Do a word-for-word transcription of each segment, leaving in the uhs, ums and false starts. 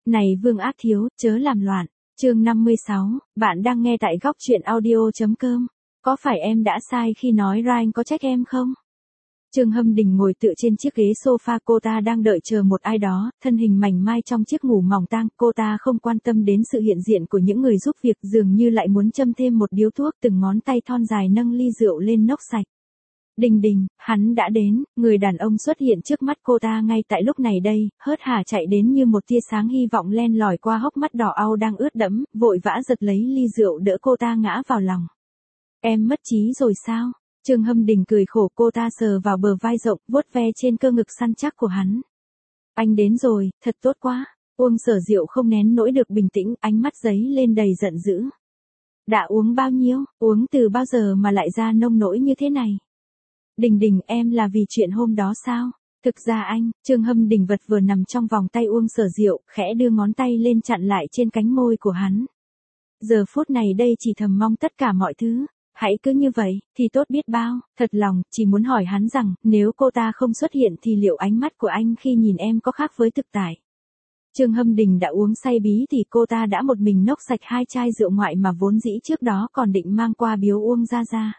Này Vương Ác Thiếu, chớ làm loạn. Chương năm mươi sáu, bạn đang nghe tại góc truyện audio chấm com. Có phải em đã sai khi nói Ryan có trách em không? Trương Hâm Đình ngồi tựa trên chiếc ghế sofa, cô ta đang đợi chờ một ai đó, thân hình mảnh mai trong chiếc ngủ mỏng tang, cô ta không quan tâm đến sự hiện diện của những người giúp việc, dường như lại muốn châm thêm một điếu thuốc, từng ngón tay thon dài nâng ly rượu lên nốc sạch. Đình Đình, hắn đã đến, người đàn ông xuất hiện trước mắt cô ta ngay tại lúc này đây, hớt hà chạy đến như một tia sáng hy vọng len lỏi qua hốc mắt đỏ au đang ướt đẫm, vội vã giật lấy ly rượu đỡ cô ta ngã vào lòng. Em mất trí rồi sao? Trương Hâm Đình cười khổ, cô ta sờ vào bờ vai rộng, vuốt ve trên cơ ngực săn chắc của hắn. Anh đến rồi, thật tốt quá. Uông Sở Diệu không nén nỗi được bình tĩnh, ánh mắt giấy lên đầy giận dữ. Đã uống bao nhiêu, uống từ bao giờ mà lại ra nông nỗi như thế này? Đình Đình, em là vì chuyện hôm đó sao? Thực ra anh, Trương Hâm Đình vật vừa nằm trong vòng tay Uông Sở Diệu, khẽ đưa ngón tay lên chặn lại trên cánh môi của hắn. Giờ phút này đây chỉ thầm mong tất cả mọi thứ, hãy cứ như vậy, thì tốt biết bao, thật lòng, chỉ muốn hỏi hắn rằng, nếu cô ta không xuất hiện thì liệu ánh mắt của anh khi nhìn em có khác với thực tại? Trương Hâm Đình đã uống say bí thì cô ta đã một mình nốc sạch hai chai rượu ngoại mà vốn dĩ trước đó còn định mang qua biếu Uông Gia Gia.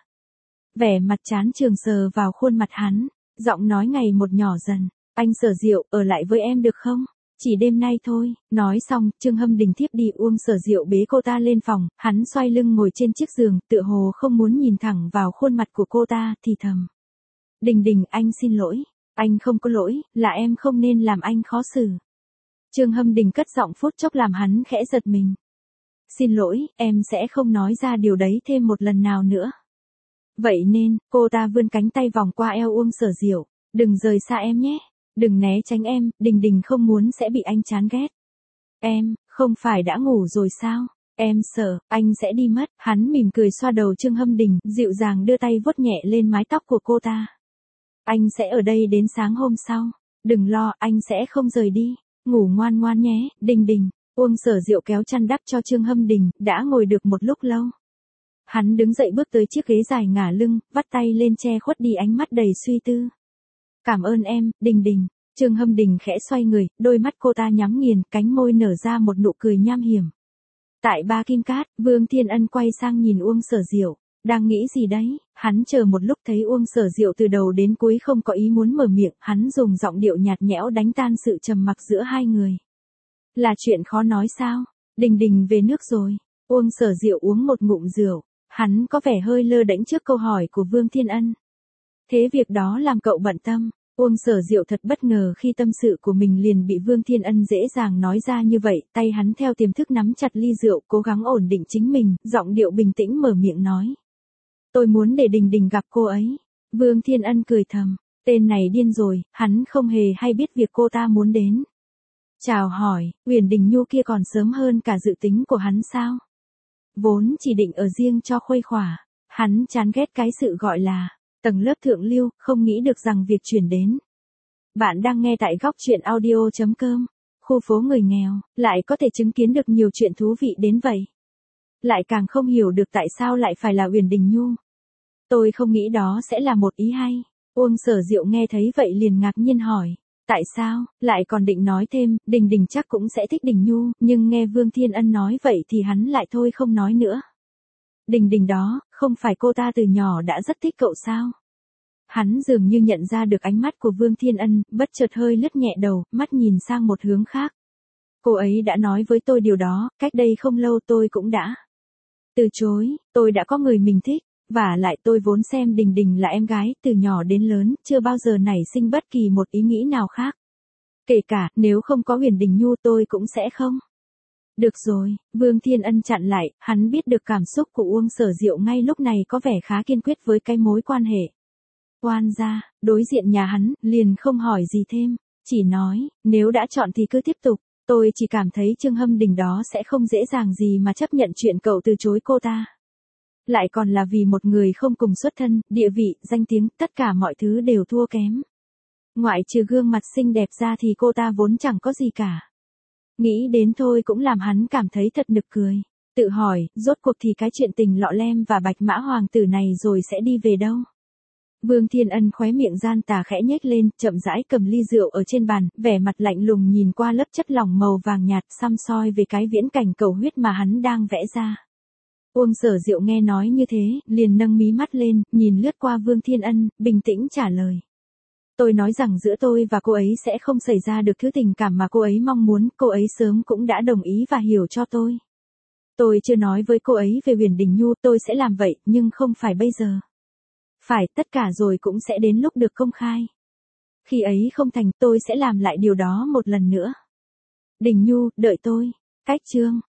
Vẻ mặt chán trường sờ vào khuôn mặt hắn, giọng nói ngày một nhỏ dần, anh Sở Diệu, ở lại với em được không? Chỉ đêm nay thôi. Nói xong, Trương Hâm Đình thiếp đi, Uông Sở Diệu bế cô ta lên phòng, hắn xoay lưng ngồi trên chiếc giường, tựa hồ không muốn nhìn thẳng vào khuôn mặt của cô ta, thì thầm. Đình Đình, anh xin lỗi. Anh không có lỗi, là em không nên làm anh khó xử. Trương Hâm Đình cất giọng phút chốc làm hắn khẽ giật mình. Xin lỗi, em sẽ không nói ra điều đấy thêm một lần nào nữa. Vậy nên, cô ta vươn cánh tay vòng qua eo Uông Sở Diệu. Đừng rời xa em nhé. Đừng né tránh em, Đình Đình không muốn sẽ bị anh chán ghét. Em, không phải đã ngủ rồi sao? Em sợ, anh sẽ đi mất. Hắn mỉm cười xoa đầu Trương Hâm Đình, dịu dàng đưa tay vuốt nhẹ lên mái tóc của cô ta. Anh sẽ ở đây đến sáng hôm sau. Đừng lo, anh sẽ không rời đi. Ngủ ngoan ngoan nhé, Đình Đình. Uông Sở Diệu kéo chăn đắp cho Trương Hâm Đình, đã ngồi được một lúc lâu. Hắn đứng dậy bước tới chiếc ghế dài ngả lưng, vắt tay lên che khuất đi ánh mắt đầy suy tư. Cảm ơn em, Đình Đình. Trương Hâm Đình khẽ xoay người, đôi mắt cô ta nhắm nghiền, cánh môi nở ra một nụ cười nham hiểm. Tại Ba Kim Cát, Vương Thiên Ân quay sang nhìn Uông Sở Diệu, đang nghĩ gì đấy? Hắn chờ một lúc thấy Uông Sở Diệu từ đầu đến cuối không có ý muốn mở miệng, hắn dùng giọng điệu nhạt nhẽo đánh tan sự trầm mặc giữa hai người. Là chuyện khó nói sao? Đình Đình về nước rồi. Uông Sở Diệu uống một ngụm rượu, hắn có vẻ hơi lơ đễnh trước câu hỏi của Vương Thiên Ân. Thế việc đó làm cậu bận tâm. Uông Sở Diệu thật bất ngờ khi tâm sự của mình liền bị Vương Thiên Ân dễ dàng nói ra như vậy, tay hắn theo tiềm thức nắm chặt ly rượu, cố gắng ổn định chính mình, giọng điệu bình tĩnh mở miệng nói. Tôi muốn để Đình Đình gặp cô ấy. Vương Thiên Ân cười thầm, tên này điên rồi, hắn không hề hay biết việc cô ta muốn đến. Chào hỏi, Uyển Đình Nhu kia còn sớm hơn cả dự tính của hắn sao? Vốn chỉ định ở riêng cho khuây khỏa, hắn chán ghét cái sự gọi là tầng lớp thượng lưu, không nghĩ được rằng việc chuyển đến. Bạn đang nghe tại góc truyện audio chấm com, khu phố người nghèo, lại có thể chứng kiến được nhiều chuyện thú vị đến vậy. Lại càng không hiểu được tại sao lại phải là Uyển Đình Nhu. Tôi không nghĩ đó sẽ là một ý hay. Uông Sở Diệu nghe thấy vậy liền ngạc nhiên hỏi. Tại sao, lại còn định nói thêm, Đình Đình chắc cũng sẽ thích Đình Nhu, nhưng nghe Vương Thiên Ân nói vậy thì hắn lại thôi không nói nữa. Đình Đình đó, không phải cô ta từ nhỏ đã rất thích cậu sao? Hắn dường như nhận ra được ánh mắt của Vương Thiên Ân, bất chợt hơi lướt nhẹ đầu, mắt nhìn sang một hướng khác. Cô ấy đã nói với tôi điều đó, cách đây không lâu tôi cũng đã từ chối, tôi đã có người mình thích, và lại tôi vốn xem Đình Đình là em gái, từ nhỏ đến lớn, chưa bao giờ nảy sinh bất kỳ một ý nghĩ nào khác. Kể cả, nếu không có Uyển Đình Nhu tôi cũng sẽ không. Được rồi, Vương Thiên Ân chặn lại, hắn biết được cảm xúc của Uông Sở Diệu ngay lúc này có vẻ khá kiên quyết với cái mối quan hệ. Oan gia, đối diện nhà hắn, liền không hỏi gì thêm, chỉ nói, nếu đã chọn thì cứ tiếp tục, tôi chỉ cảm thấy Trương Hâm Đình đó sẽ không dễ dàng gì mà chấp nhận chuyện cậu từ chối cô ta. Lại còn là vì một người không cùng xuất thân, địa vị, danh tiếng, tất cả mọi thứ đều thua kém. Ngoại trừ gương mặt xinh đẹp ra thì cô ta vốn chẳng có gì cả. Nghĩ đến thôi cũng làm hắn cảm thấy thật nực cười. Tự hỏi, rốt cuộc thì cái chuyện tình lọ lem và bạch mã hoàng tử này rồi sẽ đi về đâu? Vương Thiên Ân khóe miệng gian tà khẽ nhếch lên, chậm rãi cầm ly rượu ở trên bàn, vẻ mặt lạnh lùng nhìn qua lớp chất lỏng màu vàng nhạt, săm soi về cái viễn cảnh cầu huyết mà hắn đang vẽ ra. Uông Sở Diệu nghe nói như thế, liền nâng mí mắt lên, nhìn lướt qua Vương Thiên Ân, bình tĩnh trả lời. Tôi nói rằng giữa tôi và cô ấy sẽ không xảy ra được thứ tình cảm mà cô ấy mong muốn, cô ấy sớm cũng đã đồng ý và hiểu cho tôi. Tôi chưa nói với cô ấy về Huyền Đình Nhu, tôi sẽ làm vậy, nhưng không phải bây giờ. Phải, tất cả rồi cũng sẽ đến lúc được công khai. Khi ấy không thành, tôi sẽ làm lại điều đó một lần nữa. Đình Nhu, đợi tôi. Cách chương